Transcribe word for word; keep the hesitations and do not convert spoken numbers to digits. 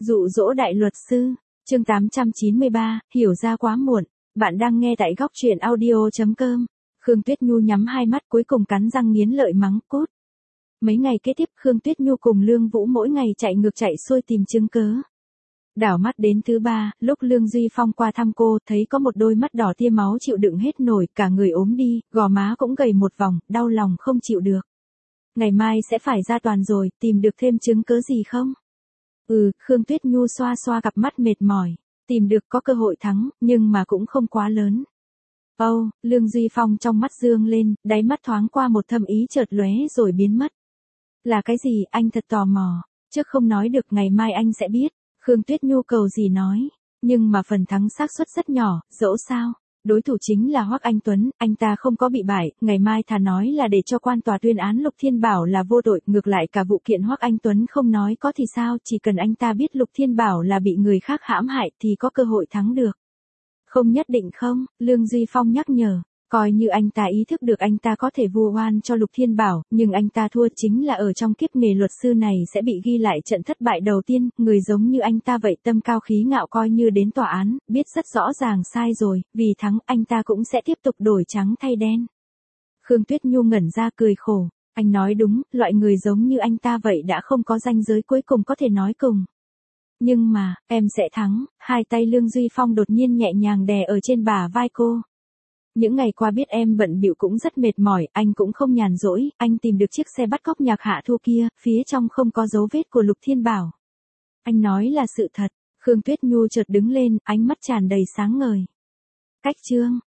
Dụ dỗ đại luật sư, chương tám trăm chín mươi ba, hiểu ra quá muộn. Bạn đang nghe tại góc truyện audio chấm com. Khương Tuyết Nhu nhắm hai mắt cuối cùng cắn răng nghiến lợi mắng cút. Mấy ngày kế tiếp Khương Tuyết Nhu cùng Lương Vũ mỗi ngày chạy ngược chạy xuôi tìm chứng cớ. Đảo mắt đến thứ ba, lúc Lương Duy Phong qua thăm cô, thấy có một đôi mắt đỏ tia máu chịu đựng hết nổi, cả người ốm đi, gò má cũng gầy một vòng, đau lòng không chịu được. Ngày mai sẽ phải ra tòa rồi, tìm được thêm chứng cớ gì không? Ừ, Khương Tuyết Nhu xoa xoa cặp mắt mệt mỏi, tìm được có cơ hội thắng, nhưng mà cũng không quá lớn. Âu, oh, Lương Duy Phong trong mắt dương lên, đáy mắt thoáng qua một thâm ý chợt lóe rồi biến mất. Là cái gì, anh thật tò mò, trước không nói được ngày mai anh sẽ biết. Khương Tuyết Nhu cầu gì nói, nhưng mà phần thắng xác suất rất nhỏ, dẫu sao. Đối thủ chính là Hoắc Anh Tuấn, anh ta không có bị bại, ngày mai thà nói là để cho quan tòa tuyên án Lục Thiên Bảo là vô tội, ngược lại cả vụ kiện Hoắc Anh Tuấn không nói có thì sao, chỉ cần anh ta biết Lục Thiên Bảo là bị người khác hãm hại thì có cơ hội thắng được. Không nhất định không, Lương Duy Phong nhắc nhở, coi như anh ta ý thức được anh ta có thể vu oan cho Lục Thiên Bảo, nhưng anh ta thua chính là ở trong kiếp nghề luật sư này sẽ bị ghi lại trận thất bại đầu tiên, người giống như anh ta vậy tâm cao khí ngạo coi như đến tòa án, biết rất rõ ràng sai rồi, vì thắng anh ta cũng sẽ tiếp tục đổi trắng thay đen. Khương Tuyết Nhu ngẩn ra cười khổ, anh nói đúng, loại người giống như anh ta vậy đã không có ranh giới cuối cùng có thể nói cùng. Nhưng mà, em sẽ thắng, hai tay Lương Duy Phong đột nhiên nhẹ nhàng đè ở trên bả vai cô. Những ngày qua biết em bận bịu cũng rất mệt mỏi, anh cũng không nhàn rỗi, anh tìm được chiếc xe bắt cóc Nhạc Hạ Thu kia, phía trong không có dấu vết của Lục Thiên Bảo. Anh nói là sự thật, Khương Tuyết Nhu chợt đứng lên, ánh mắt tràn đầy sáng ngời. Cách chương,